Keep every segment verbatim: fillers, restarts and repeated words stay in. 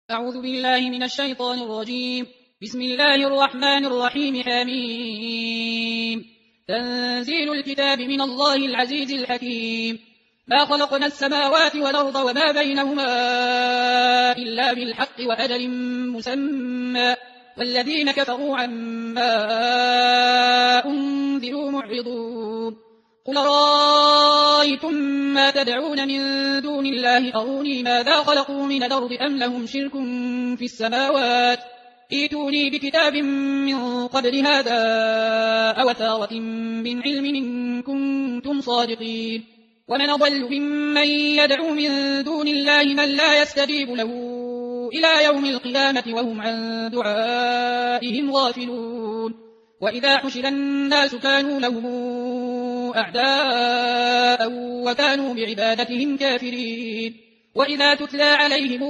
أعوذ بالله من الشيطان الرجيم. بسم الله الرحمن الرحيم. حميم. تنزيل الكتاب من الله العزيز الحكيم. ما خلقنا السماوات والأرض وما بينهما إلا بالحق وأجل مسمى والذين كفروا عما أنذروا معرضون. قل رأيتم ما تدعون من دون الله أروني ماذا خلقوا من الأرض أم لهم شرك في السماوات ائتوني بكتاب من قبل هذا أو أثارة من علم إن كنتم صادقين. ومن أضل ممن يدعو من دون الله من لا يستجيب له إلى يوم القيامة وهم عن دعائهم غافلون. وإذا حشر الناس كانوا لهم أعداء وكانوا بعبادتهم كافرين. وإذا تتلى عليهم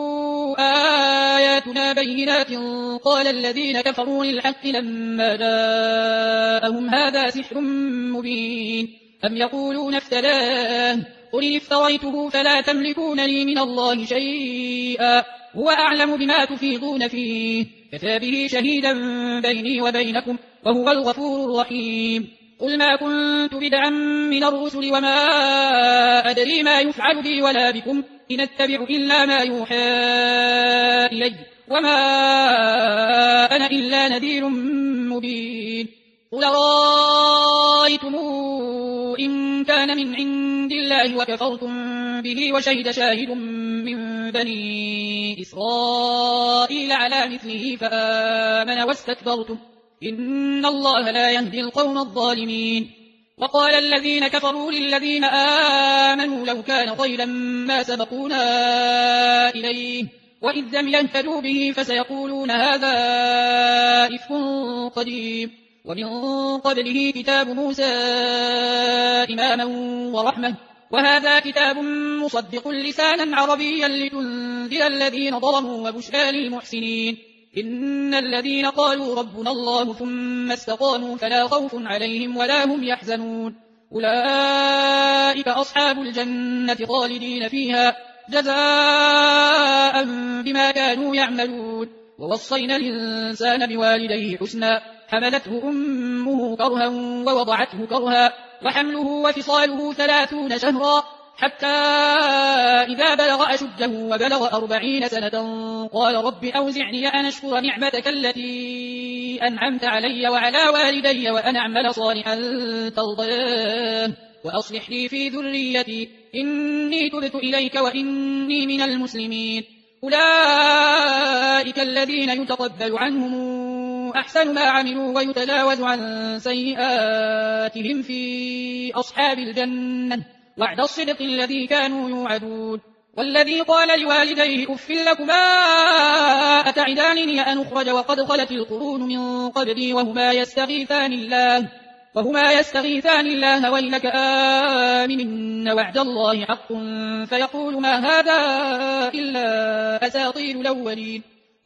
آياتنا بينات قال الذين كفروا للحق لما جاءهم هذا سحر مبين أم يقولون افتراه قل إن افتريته فلا تملكون لي من الله شيئا هو أعلم بما تفيضون فيه كفى به شهيدا بيني وبينكم وهو الغفور الرحيم. قل ما كنت بدعا من الرسل وما أدري ما يفعل بي ولا بكم إن أتبع إلا ما يوحى إلي وما أنا إلا نذير مبين. قل رأيتم إن كان من عند الله وكفرتم به وشهد شاهد من بني إسرائيل على مثله فآمن واستكبرتم إن الله لا يهدي القوم الظالمين. وقال الذين كفروا للذين آمنوا لو كان خيرا ما سبقونا إليه وإذ لم يهتدوا به فسيقولون هذا إفك قديم ومن قبله كتاب موسى إماما ورحمة وهذا كتاب مصدق لسانا عربيا لتنذر الذين ظلموا وبشرى للمحسنين. إن الذين قالوا ربنا الله ثم استقاموا فلا خوف عليهم ولا هم يحزنون أولئك أصحاب الجنة خالدين فيها جزاء بما كانوا يعملون. ووصينا الإنسان بوالديه حسنا حملته أمه كرها ووضعته كرها وحمله وفصاله ثلاثون شهرا حتى إذا بلغ أشده وبلغ أربعين سنة قال رب أوزعني أن أشكر نعمتك التي أنعمت علي وعلى والدي وأن أعمل صالحا ترضاه وأصلح لي في ذريتي إني تبت إليك وإني من المسلمين. أولئك الذين يتقبل عنهم أحسن ما عملوا ويتجاوز عن سيئاتهم في أصحاب الجنة وعد الصدق الذي كانوا يوعدون. والذي قال لوالديه أف لكما أتعدانني أن أخرج وقد خلت القرون من قبلي وهما يستغيثان الله وهما يستغيثان الله ويلك آمن إن وعد الله حق فيقول ما هذا إلا أساطير الأولين.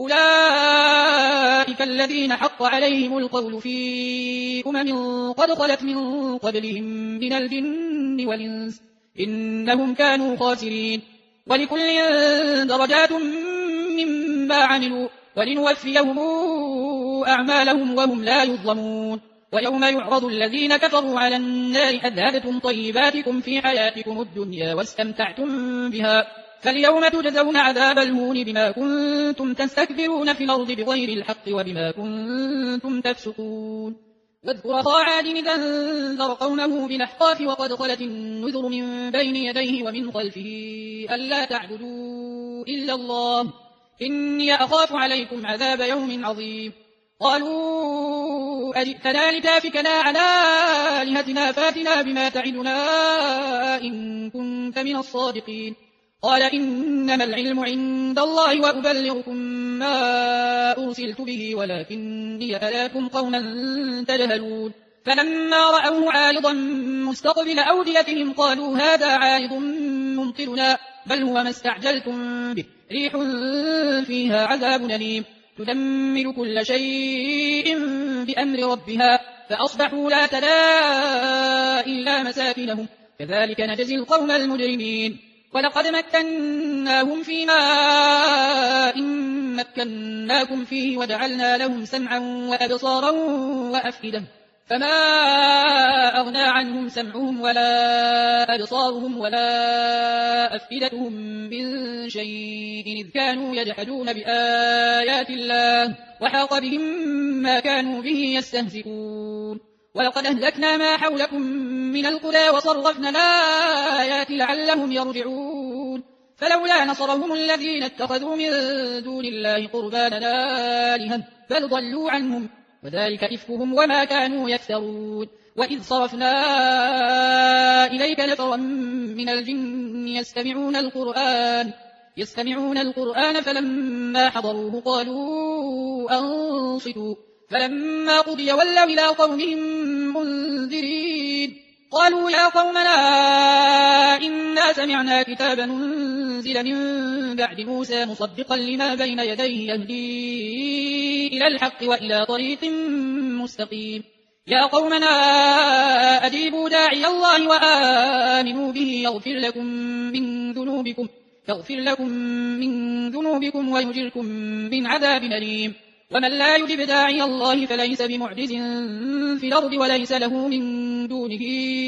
أولئك الذين حق عليهم القول في أمم قد خلت من قبلهم من الجن والإنس إنهم كانوا خاسرين. ولكل درجات مما عملوا ولنوفيهم أعمالهم وهم لا يظلمون. ويوم يعرض الذين كفروا على النار أذهبتم طيباتكم في حياتكم الدنيا واستمتعتم بها فاليوم تجزون عذاب الهون بما كنتم تستكبرون في الأرض بغير الحق وبما كنتم تفسقون. واذكر أخا عاد إذا أنذر قومه بالأحقاف وقد خلت النذر من بين يديه ومن خلفه ألا تعبدوا إلا الله إني أخاف عليكم عذاب يوم عظيم. قالوا أجئتنا لتافكنا على آلهتنا فاتنا بما تعدنا إن كنت من الصادقين. قال إنما العلم عند الله وأبلغكم ما أرسلت به ولكني أراكم قوما تجهلون. فلما رأوه عارضا مستقبل أوديتهم قالوا هذا عارض ممطرنا بل هو ما استعجلتم به ريح فيها عذاب أليم تدمر كل شيء بأمر ربها فأصبحوا لا ترى إلا مساكنهم كذلك نجزي القوم المجرمين. ولقد مكناهم في ماء مكناكم فيه وجعلنا لهم سمعا وأبصارا وأفئدة فما أغنى عنهم سمعهم ولا أبصارهم ولا أفئدتهم من شيء إذ كانوا يجحدون بآيات الله وحاق بهم ما كانوا به يستهزئون ولقد أهلكنا ما حولكم من القرى وصرفنا الآيات لعلهم يرجعون فلولا نصرهم الذين اتخذوا من دون الله قربانا آلهة بل ضلوا عنهم وذلك إفكهم وما كانوا يفترون وإذ صرفنا إليك نفرا من الجن يستمعون القرآن يستمعون القرآن فلما حضروه قالوا أنصتوا فلما قضي ولوا إلى قومهم منذرين قالوا يا قومنا إنا سمعنا كتابا أنزل من بعد موسى مصدقا لما بين يديه يهدي إلى الحق وإلى طريق مستقيم يا قومنا أجيبوا داعي الله وآمنوا به يغفر لكم من ذنوبكم يغفر لكم من ذنوبكم ويجركم من عذاب أليم ومن لا يجب داعي الله فليس بمعجز في الأرض وليس له من دونه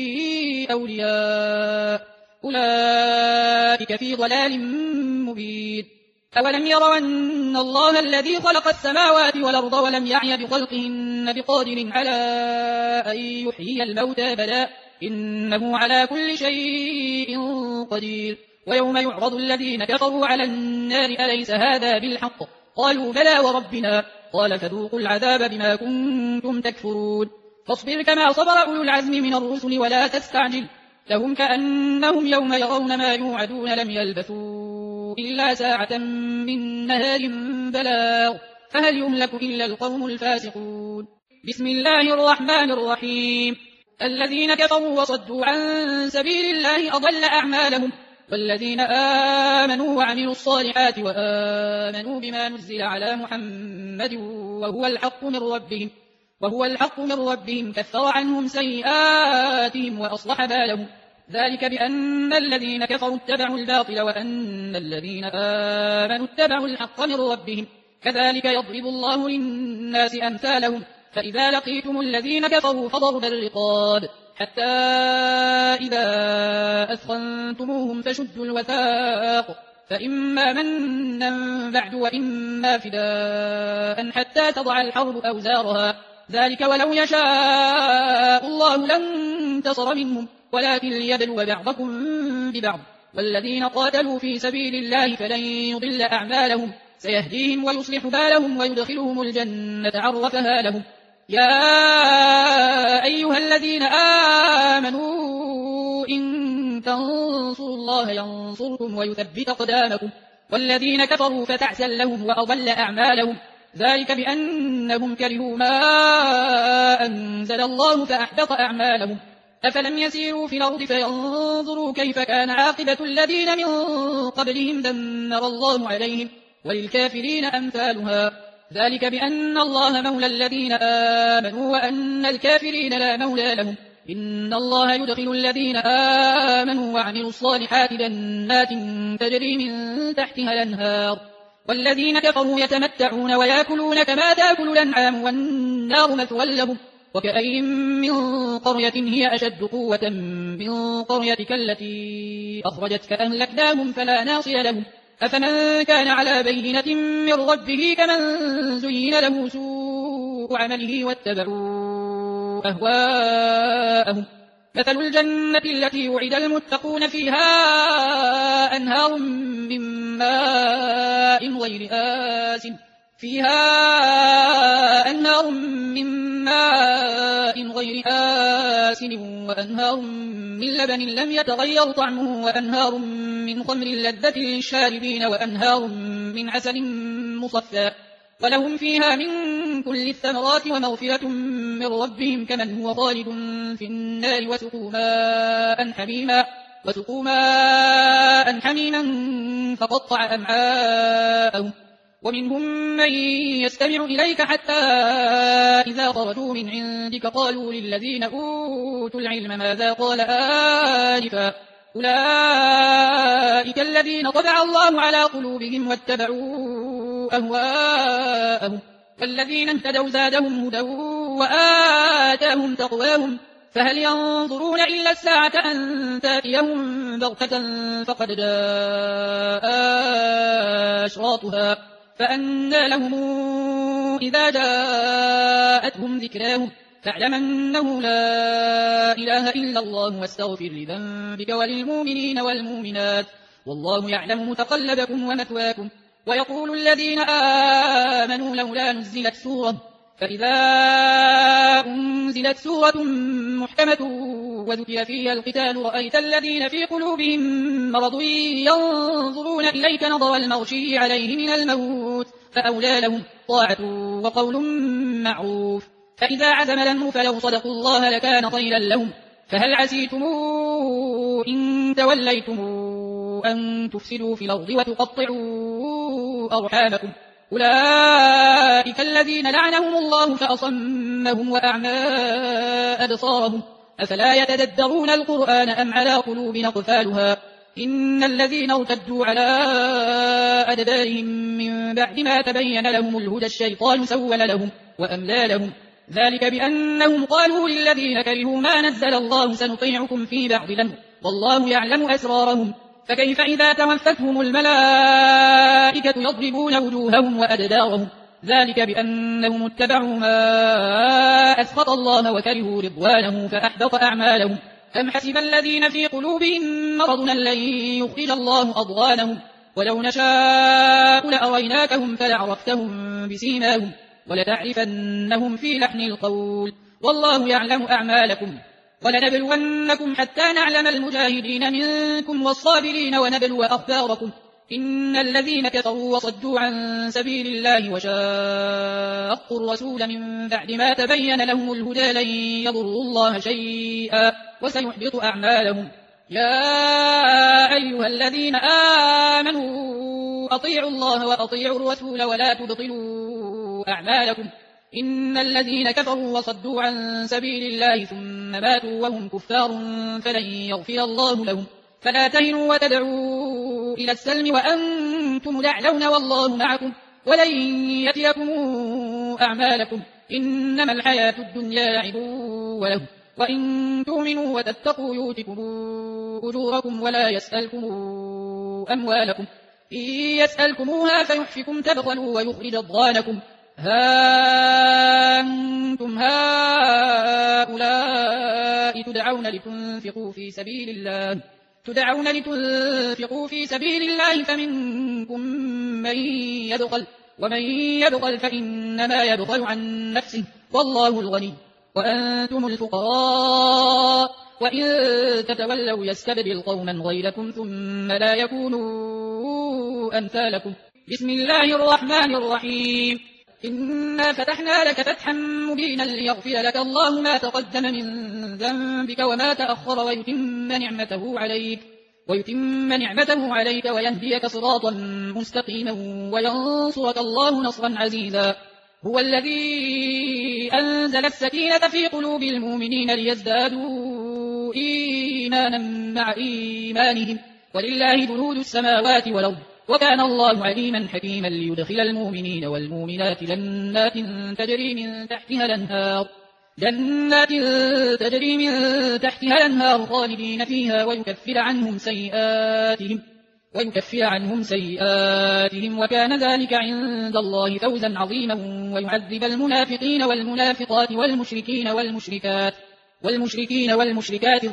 أولياء أولئك في ضلال مبين أولم يروا أن الله الذي خلق السماوات والأرض ولم يعي بخلقهن بقادر على أن يحيي الموتى بلى إنه على كل شيء قدير ويوم يعرض الذين كفروا على النار أليس هذا بالحق قالوا بلى وربنا قال فذوقوا العذاب بما كنتم تكفرون فاصبر كما صبر أولو العزم من الرسل ولا تستعجل لهم كأنهم يوم يرون ما يوعدون لم يلبثوا إلا ساعة من نهار بلاغ فهل يهلك إلا القوم الفاسقون بسم الله الرحمن الرحيم الذين كفروا وصدوا عن سبيل الله أضل أعمالهم والذين آمنوا وعملوا الصالحات وآمنوا بما نزل على محمد وهو الحق من ربهم وهو الحق من ربهم كفر عنهم سيئاتهم وأصلح بالهم ذلك بأن الذين كفروا اتبعوا الباطل وأن الذين آمنوا اتبعوا الحق من ربهم كذلك يضرب الله للناس أمثالهم فإذا لقيتم الذين كفروا فضرب الرقاب حتى إذا أثخنتموهم فشدوا الوثاق فإما منا بعد وإما فداء حتى تضع الحرب أوزارها ذلك ولو يشاء الله لانتصر منهم ولكن ليبلو بعضكم ببعض والذين قاتلوا في سبيل الله فلن يضل أعمالهم سيهديهم ويصلح بالهم ويدخلهم الجنة عرفها لهم يا أيها الذين آمنوا إن تنصروا الله ينصركم ويثبت أقدامكم والذين كفروا فتعسا لهم وأضل أعمالهم ذلك بأنهم كرهوا ما أنزل الله فأحبط أعمالهم أفلم يسيروا في الأرض فينظروا كيف كان عاقبة الذين من قبلهم دمر الله عليهم وللكافرين أمثالها ذلك بأن الله مولى الذين آمنوا وأن الكافرين لا مولى لهم إن الله يدخل الذين آمنوا وعملوا الصالحات جنات تجري من تحتها الأنهار والذين كفروا يتمتعون ويأكلون كما تأكل الأنعام والنار مثوى لهم وكأي من قرية هي أشد قوة من قريتك التي أخرجتك أهلكناهم فلا ناصر لهم أفمن كان على بينة من ربه كمن زين له سوء عمله واتبعوا أهواءهم مثل الجنة التي وعد المتقون فيها أنهار من ماء غير آسن فيها أنهار من ماء غير آسن وأنهار من لبن لم يتغير طعمه وأنهار من خمر لذة للشاربين وأنهار من عسل مصفى ولهم فيها من كل الثمرات ومغفرة من ربهم كمن هو خالد في النار وسقوا ماء حميما وسقوا ماء حميما فقطع أمعاءهم ومنهم من يستمع إليك حتى إذا خرجوا من عندك قالوا للذين أوتوا العلم ماذا قال آنفا أولئك الذين طبع الله على قلوبهم واتبعوا أهواءهم والذين اهتدوا زادهم هدى وآتاهم تقواهم فهل ينظرون إلا الساعة أن تأتيهم بغتة فقد جاء أشراطها فأنى لهم إذا جاءتهم ذكراهم فاعلم أنه لا إله إلا الله واستغفر لذنبك وللمؤمنين والمؤمنات والله يعلم متقلبكم ومثواكم ويقول الذين آمنوا لولا نزلت سورة فإذا أنزلت سورة محكمة وذكر فيها القتال رأيت الذين في قلوبهم مرض ينظرون إليك نظر المغشي عليه من الموت فأولى لهم طاعة وقول معروف فإذا عزم الأمر فلو صدقوا الله لكان خيرا لهم فهل عسيتم إن توليتم أن تفسدوا في الأرض وتقطعوا أرحامكم أولئك الذين لعنهم الله فأصمهم وأعمى أبصارهم أفلا يتدبرون القرآن أم على قلوب أقفالها إن الذين ارتدوا على أدبارهم من بعد ما تبين لهم الهدى الشيطان سول لهم وأملى لهم ذلك بأنهم قالوا للذين كرهوا ما نزل الله سنطيعكم في بعض الأمر والله يعلم أسرارهم فكيف إذا توفتهم الملائكة يضربون وجوههم وأدبارهم ذلك بأنهم اتبعوا ما أسخط الله وكرهوا رضوانه فأحبط أعمالهم أم حسب الذين في قلوبهم مرض أن لن يخرج الله أضغانهم ولو نشاء لأريناكهم فلعرفتهم بسيماهم ولتعرفنهم في لحن القول والله يعلم أعمالكم ولنبلونكم حتى نعلم المجاهدين منكم والصابرين ونبلو أخباركم إن الذين كفروا وصدوا عن سبيل الله وشاقوا الرسول من بعد ما تبين لهم الهدى لن يضروا الله شيئا وسيحبط أعمالهم يا أيها الذين آمنوا أطيعوا الله وأطيعوا الرسول ولا تبطلوا أعمالكم إن الذين كفروا وصدوا عن سبيل الله ثم ماتوا وهم كفار فلن يغفر الله لهم فلا تهنوا وتدعوا إلى السلم وأنتم الأعلون والله معكم ولن يتيكم أعمالكم إنما الحياة الدنيا لعب وله وإن تؤمنوا وتتقوا يؤتكم أجوركم ولا يسألكم أموالكم إن يسألكموها فيحفكم تبخلوا ويخرج أضغانكم ها أنتم هؤلاء تدعون لتنفقوا في سبيل الله تدعون لتنفقوا في سبيل الله فمنكم من يبخل ومن يبخل فإنما يبخل عن نفسه والله الغني وأنتم الفقراء وإن تتولوا يستبدل قوما غيركم ثم لا يكونوا أمثالكم بسم الله الرحمن الرحيم إنا فتحنا لك فتحا مبينا ليغفر لك الله ما تقدم من ذنبك وما تأخر ويتم نعمته عليك ويتم نعمته عليك ويهديك صراطا مستقيما وينصرك الله نصرا عزيزا هو الذي أنزل السكينة في قلوب المؤمنين ليزدادوا إيمانا مع إيمانهم ولله جنود السماوات والأرض وكان الله عليما حكيما ليدخل المؤمنين والمؤمنات جنات تجري من تحتها الأنهار جنات تجري من تحتها الأنهار خالدين فيها ويكفر عنهم سيئاتهم ويكفر عنهم سيئاتهم وكان ذلك عند الله فوزا عظيما ويعذب المنافقين والمنافقات والمشركين والمشركات والمشركين والمشركات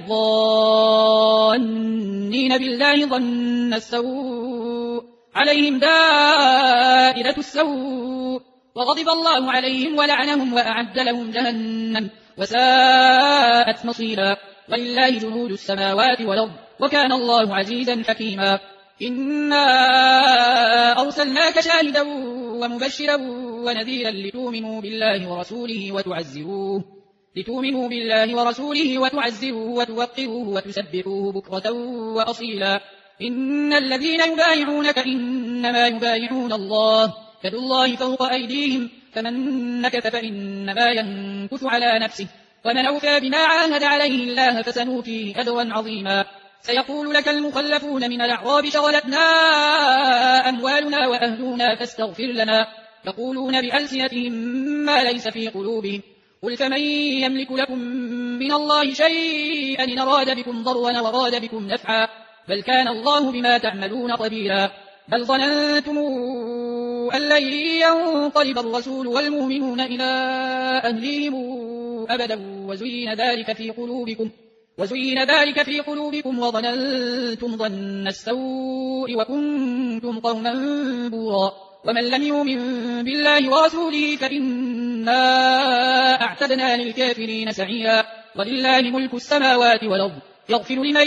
الظانين بالله ظن السوء عليهم دائرة السوء وغضب الله عليهم ولعنهم وأعد لهم جهنم وساءت مصيرا ولله جنود السماوات والأرض وكان الله عزيزا حكيما إنا أرسلناك شاهدا ومبشرا ونذيرا لتؤمنوا بالله ورسوله وتعزروه لتؤمنوا بالله ورسوله وتعزروه وتوقروه وتسبحوه بكرة وأصيلا إن الذين يبايعونك إنما يبايعون الله يد الله فوق أيديهم فمن نكث فإنما ينكث على نفسه ومن أوفى بما عاهد عليه الله فسنؤتيه أجرا عظيما سيقول لك المخلفون من الأعراب شغلتنا أموالنا وأهلنا فاستغفر لنا يقولون بألسنتهم ما ليس في قلوبهم قل فمن يملك لكم من الله شيئا إن أراد بكم ضرا وراد بكم نفعا بل كان الله بما تعملون خبيرا بل ظننتم أن لن ينقلب الرسول والمؤمنون إلى أهليهم أبدا وزين ذلك في قلوبكم وزين ذلك في قلوبكم وظننتم ظن السوء وكنتم قوما بورا ومن لم يؤمن بالله ورسوله فإنا أعتدنا للكافرين سعيرا ولله ملك السماوات والأرض يغفر لمن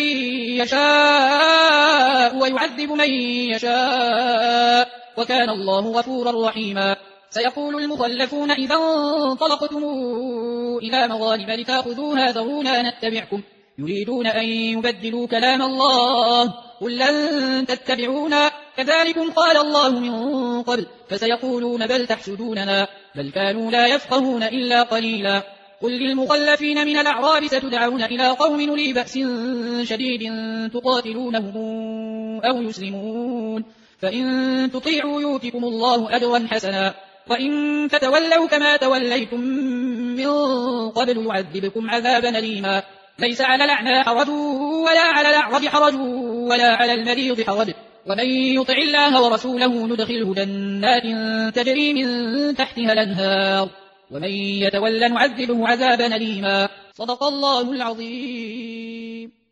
يشاء ويعذب من يشاء وكان الله غفورا رحيما سيقول المخلفون إذا انطلقتم إلى مغانم لتأخذوها ذرونا نتبعكم يريدون أن يبدلوا كلام الله قل لن تتبعونا كذلكم قال الله من قبل فسيقولون بل تحسدوننا بل كانوا لا يفقهون إلا قليلا قل للمخلفين من الأعراب ستدعون إلى قوم أولي بأس شديد تقاتلونهم أو يسلمون فإن تطيعوا يؤتكم الله أجرا حسنا وإن تتولوا كما توليتم من قبل يعذبكم عذابا أليما ليس على الأعمى حرج ولا على الأعرج حرج ولا على المريض حرج ومن يطع الله ورسوله ندخله جنات تجري من تحتها الأنهار ومن يتولى نعذبه عذابا أليما صدق الله العظيم.